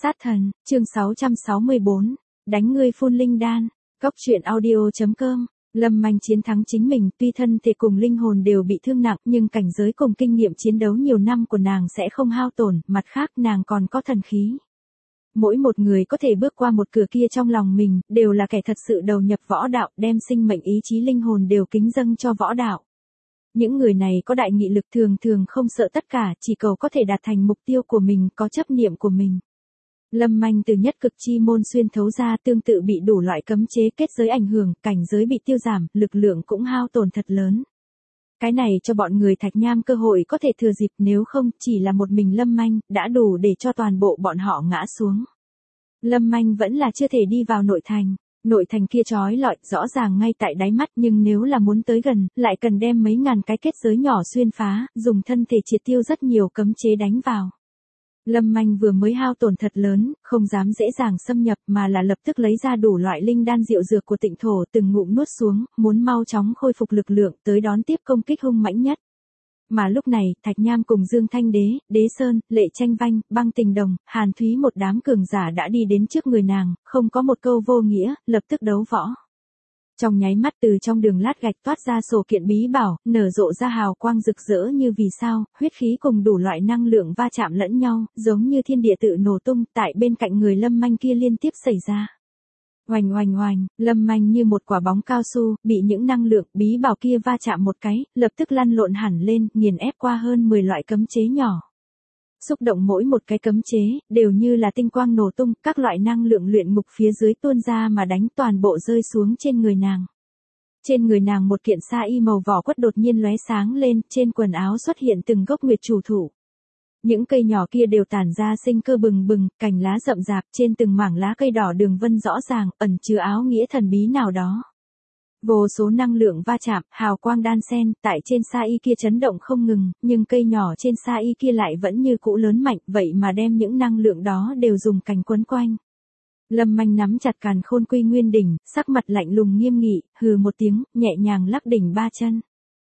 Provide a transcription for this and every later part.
Sát thần, chương 664, đánh ngươi phun linh đan, Cốc truyện audio.com. Lâm Manh chiến thắng chính mình, tuy thân thể cùng linh hồn đều bị thương nặng, nhưng cảnh giới cùng kinh nghiệm chiến đấu nhiều năm của nàng sẽ không hao tổn, mặt khác nàng còn có thần khí. Mỗi một người có thể bước qua một cửa kia trong lòng mình, đều là kẻ thật sự đầu nhập võ đạo, đem sinh mệnh ý chí linh hồn đều kính dâng cho võ đạo. Những người này có đại nghị lực thường thường không sợ tất cả, chỉ cầu có thể đạt thành mục tiêu của mình, có chấp niệm của mình. Lâm Manh từ nhất cực chi môn xuyên thấu ra, tương tự bị đủ loại cấm chế kết giới ảnh hưởng, cảnh giới bị tiêu giảm, lực lượng cũng hao tổn thật lớn. Cái này cho bọn người Thạch Nham cơ hội có thể thừa dịp, nếu không, chỉ là một mình Lâm Manh, đã đủ để cho toàn bộ bọn họ ngã xuống. Lâm Manh vẫn là chưa thể đi vào nội thành. Nội thành kia trói lọi, rõ ràng ngay tại đáy mắt, nhưng nếu là muốn tới gần, lại cần đem mấy ngàn cái kết giới nhỏ xuyên phá, dùng thân thể triệt tiêu rất nhiều cấm chế đánh vào. Lâm Manh vừa mới hao tổn thật lớn, không dám dễ dàng xâm nhập mà là lập tức lấy ra đủ loại linh đan diệu dược của Tịnh Thổ, từng ngụm nuốt xuống, muốn mau chóng khôi phục lực lượng tới đón tiếp công kích hung mãnh nhất. Mà lúc này, Thạch Nham cùng Dương Thanh Đế, Đế Sơn, Lệ Tranh Vanh, Băng Tình Đồng, Hàn Thúy một đám cường giả đã đi đến trước người nàng, không có một câu vô nghĩa, lập tức đấu võ. Trong nháy mắt từ trong đường lát gạch toát ra sổ kiện bí bảo, nở rộ ra hào quang rực rỡ như vì sao, huyết khí cùng đủ loại năng lượng va chạm lẫn nhau, giống như thiên địa tự nổ tung, tại bên cạnh người Lâm Manh kia liên tiếp xảy ra. Oành oành oành, Lâm Manh như một quả bóng cao su, bị những năng lượng bí bảo kia va chạm một cái, lập tức lăn lộn hẳn lên, nghiền ép qua hơn 10 loại cấm chế nhỏ. Xúc động mỗi một cái cấm chế, đều như là tinh quang nổ tung, các loại năng lượng luyện ngục phía dưới tuôn ra mà đánh toàn bộ rơi xuống trên người nàng. Trên người nàng một kiện sa y màu vỏ quất đột nhiên lóe sáng lên, trên quần áo xuất hiện từng gốc nguyệt chủ thụ. Những cây nhỏ kia đều tản ra sinh cơ bừng bừng, cành lá rậm rạp, trên từng mảng lá cây đỏ đường vân rõ ràng, ẩn chứa áo nghĩa thần bí nào đó. Vô số năng lượng va chạm, hào quang đan xen, tại trên sa y kia chấn động không ngừng, nhưng cây nhỏ trên sa y kia lại vẫn như cũ lớn mạnh, vậy mà đem những năng lượng đó đều dùng cành quấn quanh. Lâm Manh nắm chặt càn khôn quy nguyên đỉnh, sắc mặt lạnh lùng nghiêm nghị, hừ một tiếng, nhẹ nhàng lắc đỉnh ba chân.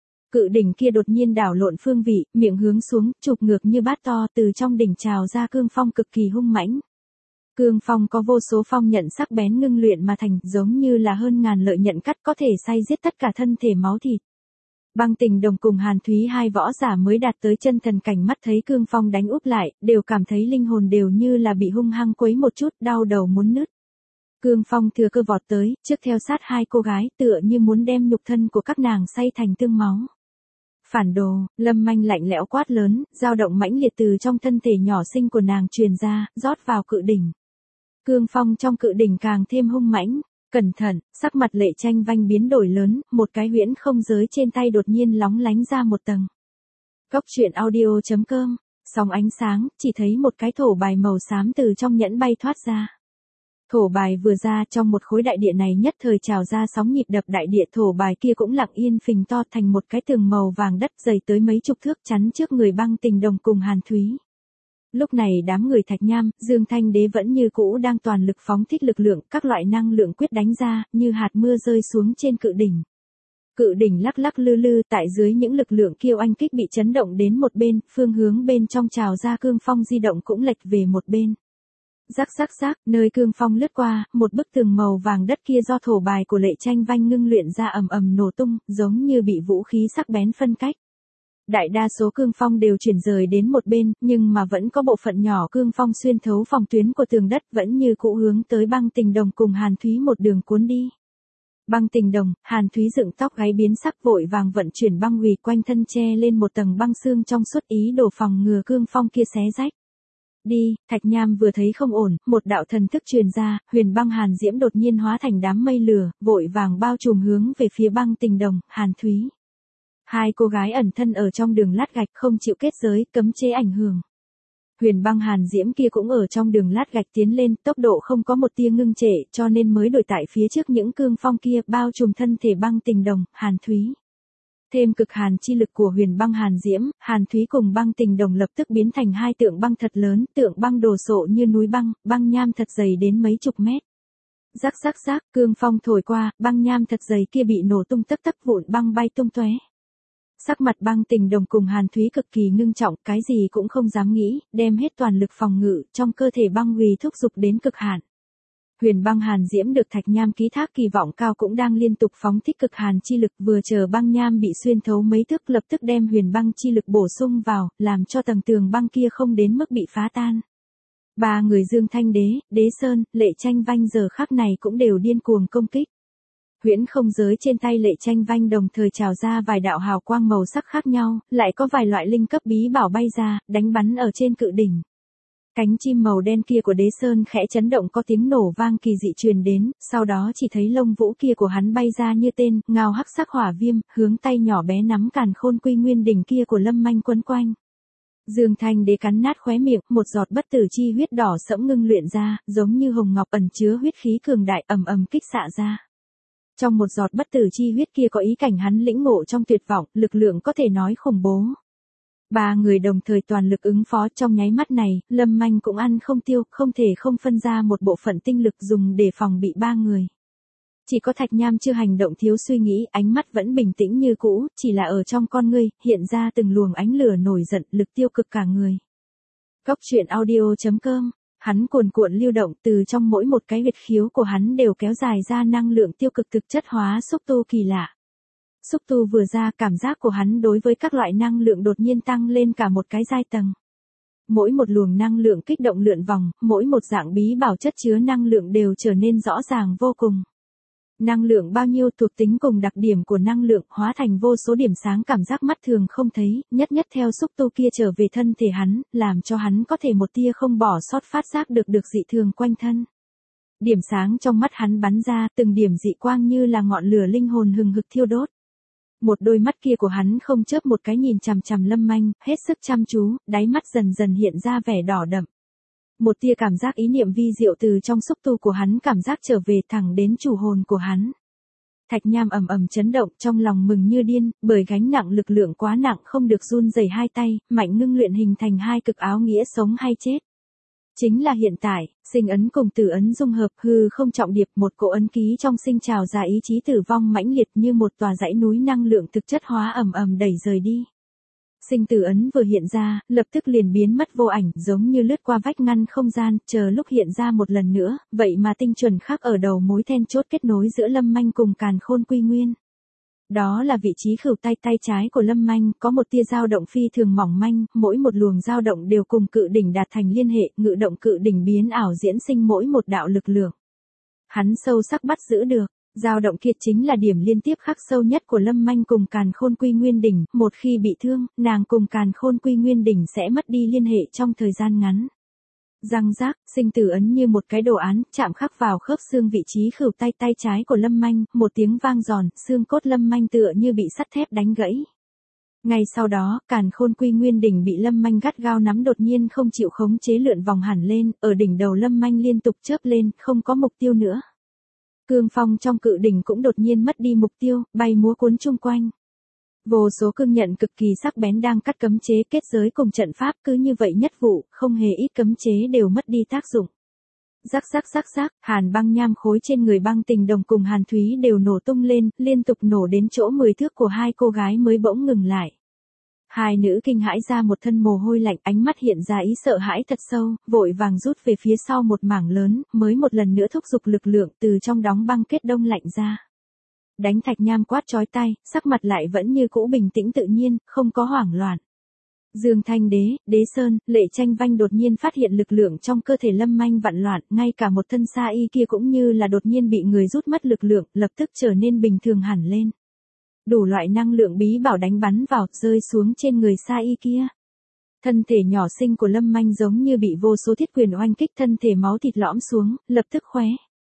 Cự đỉnh kia đột nhiên đảo lộn phương vị, miệng hướng xuống, chụp ngược như bát to, từ trong đỉnh trào ra cương phong cực kỳ hung mãnh. Cương phong có vô số phong nhận sắc bén ngưng luyện mà thành, giống như là hơn ngàn lợi nhận cắt có thể xay giết tất cả thân thể máu thịt. Băng Tình Đồng cùng Hàn Thúy hai võ giả mới đạt tới chân thần cảnh, mắt thấy cương phong đánh úp lại, đều cảm thấy linh hồn đều như là bị hung hăng quấy một chút, đau đầu muốn nứt. Cương phong thừa cơ vọt tới, trước theo sát hai cô gái, tựa như muốn đem nhục thân của các nàng xay thành tương máu. Phản đồ, Lâm Manh lạnh lẽo quát lớn, dao động mãnh liệt từ trong thân thể nhỏ xinh của nàng truyền ra, rót vào cự đỉnh. Cương phong trong cự đỉnh càng thêm hung mãnh, cẩn thận, sắc mặt Lệ Tranh Vanh biến đổi lớn, một cái huyễn không giới trên tay đột nhiên lóng lánh ra một tầng. Cốc truyện audio.com, sóng ánh sáng, chỉ thấy một cái thổ bài màu xám từ trong nhẫn bay thoát ra. Thổ bài vừa ra, trong một khối đại địa này nhất thời trào ra sóng nhịp đập, đại địa thổ bài kia cũng lặng yên phình to thành một cái tường màu vàng đất dày tới mấy chục thước, chắn trước người Băng Tình Đồng cùng Hàn Thúy. Lúc này đám người Thạch Nham, Dương Thanh Đế vẫn như cũ đang toàn lực phóng thích lực lượng, các loại năng lượng quyết đánh ra, như hạt mưa rơi xuống trên cự đỉnh. Cự đỉnh lắc lắc lư lư, tại dưới những lực lượng kia oanh kích bị chấn động đến một bên, phương hướng bên trong trào ra cương phong di động cũng lệch về một bên. Rắc rắc rắc, nơi cương phong lướt qua, một bức tường màu vàng đất kia do thổ bài của Lệ Tranh Vanh ngưng luyện ra ầm ầm nổ tung, giống như bị vũ khí sắc bén phân cách. Đại đa số cương phong đều chuyển rời đến một bên, nhưng mà vẫn có bộ phận nhỏ cương phong xuyên thấu phòng tuyến của tường đất, vẫn như cũ hướng tới Băng Tình Đồng cùng Hàn Thúy một đường cuốn đi. Băng Tình Đồng, Hàn Thúy dựng tóc gáy biến sắc, vội vàng vận chuyển băng hủy quanh thân che lên một tầng băng xương trong suốt, ý đồ phòng ngừa cương phong kia xé rách. Đi, Thạch Nham vừa thấy không ổn, một đạo thần thức truyền ra, huyền băng hàn diễm đột nhiên hóa thành đám mây lửa, vội vàng bao trùm hướng về phía Băng Tình Đồng, Hàn Thúy. Hai cô gái ẩn thân ở trong đường lát gạch, không chịu kết giới, cấm chế ảnh hưởng. Huyền băng hàn diễm kia cũng ở trong đường lát gạch tiến lên, tốc độ không có một tia ngưng trệ, cho nên mới đuổi tại phía trước những cương phong kia, bao trùm thân thể Băng Tình Đồng, Hàn Thúy. Thêm cực hàn chi lực của huyền băng hàn diễm, Hàn Thúy cùng Băng Tình Đồng lập tức biến thành hai tượng băng thật lớn, tượng băng đồ sộ như núi băng, băng nham thật dày đến mấy chục mét. Rắc rắc rắc, cương phong thổi qua, băng nham thật dày kia bị nổ tung tấp tấp vụn băng bay tung tóe. Sắc mặt Băng Tình Đồng cùng Hàn Thúy cực kỳ ngưng trọng, cái gì cũng không dám nghĩ, đem hết toàn lực phòng ngự, trong cơ thể băng quỳ thúc giục đến cực hạn. Huyền băng hàn diễm được Thạch Nham ký thác kỳ vọng cao cũng đang liên tục phóng thích cực hàn chi lực, vừa chờ băng nham bị xuyên thấu mấy thước lập tức đem huyền băng chi lực bổ sung vào, làm cho tầng tường băng kia không đến mức bị phá tan. Ba người Dương Thanh Đế, Đế Sơn, Lệ Tranh Vanh giờ khắc này cũng đều điên cuồng công kích. Huyễn không giới trên tay Lệ Tranh Vanh đồng thời trào ra vài đạo hào quang màu sắc khác nhau, lại có vài loại linh cấp bí bảo bay ra, đánh bắn ở trên cự đỉnh. Cánh chim màu đen kia của Đế Sơn khẽ chấn động, có tiếng nổ vang kỳ dị truyền đến, sau đó chỉ thấy lông vũ kia của hắn bay ra như tên, ngao hắc sắc hỏa viêm, hướng tay nhỏ bé nắm càn khôn quy nguyên đỉnh kia của Lâm Manh quấn quanh. Dương Thanh Đế cắn nát khóe miệng, một giọt bất tử chi huyết đỏ sẫm ngưng luyện ra, giống như hồng ngọc ẩn chứa huyết khí cường đại ầm ầm kích xạ ra. Trong một giọt bất tử chi huyết kia có ý cảnh hắn lĩnh ngộ trong tuyệt vọng, lực lượng có thể nói khủng bố. Ba người đồng thời toàn lực ứng phó, trong nháy mắt này, Lâm Manh cũng ăn không tiêu, không thể không phân ra một bộ phận tinh lực dùng để phòng bị ba người. Chỉ có Thạch Nham chưa hành động thiếu suy nghĩ, ánh mắt vẫn bình tĩnh như cũ, chỉ là ở trong con ngươi, hiện ra từng luồng ánh lửa nổi giận, lực tiêu cực cả người. Cốc truyện audio.com, hắn cuồn cuộn lưu động, từ trong mỗi một cái huyệt khiếu của hắn đều kéo dài ra năng lượng tiêu cực thực chất hóa xúc tu kỳ lạ. Xúc tu vừa ra, cảm giác của hắn đối với các loại năng lượng đột nhiên tăng lên cả một cái giai tầng. Mỗi một luồng năng lượng kích động lượn vòng, mỗi một dạng bí bảo chất chứa năng lượng đều trở nên rõ ràng vô cùng. Năng lượng bao nhiêu, thuộc tính cùng đặc điểm của năng lượng hóa thành vô số điểm sáng cảm giác mắt thường không thấy, nhất nhất theo xúc tu kia trở về thân thể hắn, làm cho hắn có thể một tia không bỏ sót phát giác được dị thường quanh thân. Điểm sáng trong mắt hắn bắn ra, từng điểm dị quang như là ngọn lửa linh hồn hừng hực thiêu đốt. Một đôi mắt kia của hắn không chớp một cái nhìn chằm chằm Lâm Manh, hết sức chăm chú, đáy mắt dần dần hiện ra vẻ đỏ đậm. Một tia cảm giác ý niệm vi diệu từ trong xúc tu của hắn cảm giác trở về thẳng đến chủ hồn của hắn. Thạch Nham ầm ầm chấn động, trong lòng mừng như điên, bởi gánh nặng lực lượng quá nặng không được run rẩy hai tay, mạnh ngưng luyện hình thành hai cực áo nghĩa sống hay chết. Chính là hiện tại, sinh ấn cùng tử ấn dung hợp, hư không trọng điệp, một cỗ ấn ký trong sinh trào ra ý chí tử vong mãnh liệt như một tòa dãy núi năng lượng thực chất hóa ầm ầm đẩy rời đi. Sinh tử ấn vừa hiện ra, lập tức liền biến mất vô ảnh, giống như lướt qua vách ngăn không gian, chờ lúc hiện ra một lần nữa, vậy mà tinh chuẩn khắc ở đầu mối then chốt kết nối giữa Lâm Manh cùng càn khôn quy nguyên. Đó là vị trí khửu tay trái của Lâm Manh, có một tia dao động phi thường mỏng manh, mỗi một luồng dao động đều cùng cự đỉnh đạt thành liên hệ, ngự động cự đỉnh biến ảo diễn sinh mỗi một đạo lực lượng. Hắn sâu sắc bắt giữ được, dao động kia chính là điểm liên tiếp khắc sâu nhất của Lâm Manh cùng càn khôn quy nguyên đỉnh, một khi bị thương, nàng cùng càn khôn quy nguyên đỉnh sẽ mất đi liên hệ trong thời gian ngắn. Răng rác, sinh tử ấn như một cái đồ án, chạm khắc vào khớp xương vị trí khửu tay trái của Lâm Manh, một tiếng vang giòn, xương cốt Lâm Manh tựa như bị sắt thép đánh gãy. Ngay sau đó, càn khôn quy nguyên đỉnh bị Lâm Manh gắt gao nắm đột nhiên không chịu khống chế lượn vòng hẳn lên, ở đỉnh đầu Lâm Manh liên tục chớp lên, không có mục tiêu nữa. Cương phong trong cự đỉnh cũng đột nhiên mất đi mục tiêu, bay múa cuốn chung quanh. Vô số cương nhận cực kỳ sắc bén đang cắt cấm chế kết giới cùng trận pháp, cứ như vậy nhất vụ, không hề ít cấm chế đều mất đi tác dụng. Rắc rắc, hàn băng nham khối trên người Băng Tình Đồng cùng Hàn Thúy đều nổ tung lên, liên tục nổ đến chỗ 10 thước của hai cô gái mới bỗng ngừng lại. Hai nữ kinh hãi ra một thân mồ hôi lạnh, ánh mắt hiện ra ý sợ hãi thật sâu, vội vàng rút về phía sau một mảng lớn, mới một lần nữa thúc giục lực lượng từ trong đóng băng kết đông lạnh ra. Đánh Thạch Nham quát chói tai, sắc mặt lại vẫn như cũ bình tĩnh tự nhiên, không có hoảng loạn. Dương Thanh Đế, Đế Sơn, Lệ Tranh Vanh đột nhiên phát hiện lực lượng trong cơ thể Lâm Manh vặn loạn, ngay cả một thân sa y kia cũng như là đột nhiên bị người rút mất lực lượng, lập tức trở nên bình thường hẳn lên. Đủ loại năng lượng bí bảo đánh bắn vào, rơi xuống trên người sa y kia. Thân thể nhỏ xinh của Lâm Manh giống như bị vô số thiết quyền oanh kích, thân thể máu thịt lõm xuống, lập tức khóe.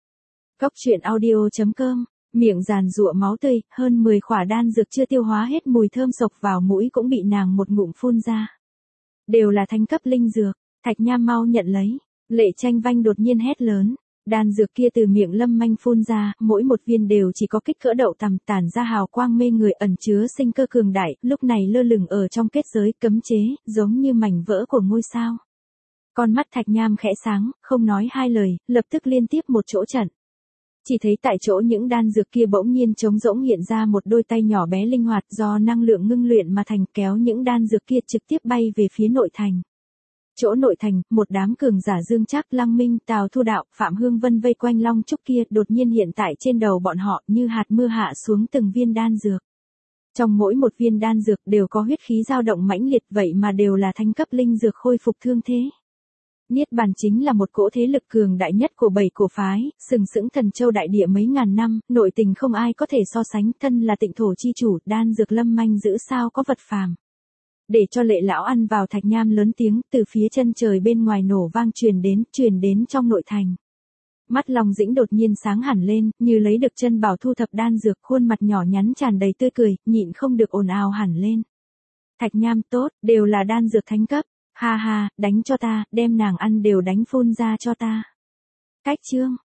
Cốc truyện audio.com, miệng giàn giụa máu tươi, hơn 10 khỏa đan dược chưa tiêu hóa hết mùi thơm sộc vào mũi cũng bị nàng một ngụm phun ra. Đều là thánh cấp linh dược, Thạch Nham mau nhận lấy. Lệ Tranh Vanh đột nhiên hét lớn. Đan dược kia từ miệng Lâm Manh phun ra, mỗi một viên đều chỉ có kích cỡ đậu tằm, tản ra hào quang mê người, ẩn chứa sinh cơ cường đại, lúc này lơ lửng ở trong kết giới cấm chế, giống như mảnh vỡ của ngôi sao. Con mắt Thạch Nham khẽ sáng, không nói hai lời, lập tức liên tiếp một chỗ trận. Chỉ thấy tại chỗ những đan dược kia bỗng nhiên trống rỗng hiện ra một đôi tay nhỏ bé linh hoạt do năng lượng ngưng luyện mà thành, kéo những đan dược kia trực tiếp bay về phía nội thành. Chỗ nội thành, một đám cường giả Dương Trác, Lăng Minh, Tào Thu Đạo, Phạm Hương Vân vây quanh Long Trúc kia đột nhiên hiện tại trên đầu bọn họ như hạt mưa hạ xuống từng viên đan dược. Trong mỗi một viên đan dược đều có huyết khí dao động mãnh liệt, vậy mà đều là thánh cấp linh dược khôi phục thương thế. Niết Bàn chính là một cỗ thế lực cường đại nhất của 7 cổ phái, sừng sững Thần Châu đại địa mấy ngàn năm, nội tình không ai có thể so sánh, thân là Tịnh thổ chi chủ, đan dược lâm manh giữ sao có vật phàm. Để cho Lệ lão ăn vào thạch nham lớn tiếng, từ phía chân trời bên ngoài nổ vang truyền đến trong nội thành. Mắt Long Dĩnh đột nhiên sáng hẳn lên, như lấy được chân bảo thu thập đan dược, khuôn mặt nhỏ nhắn tràn đầy tươi cười, nhịn không được ồn ào hẳn lên. Thạch nham tốt, đều là đan dược thánh cấp, ha ha, đánh cho ta, đem nàng ăn đều đánh phun ra cho ta. Cách chương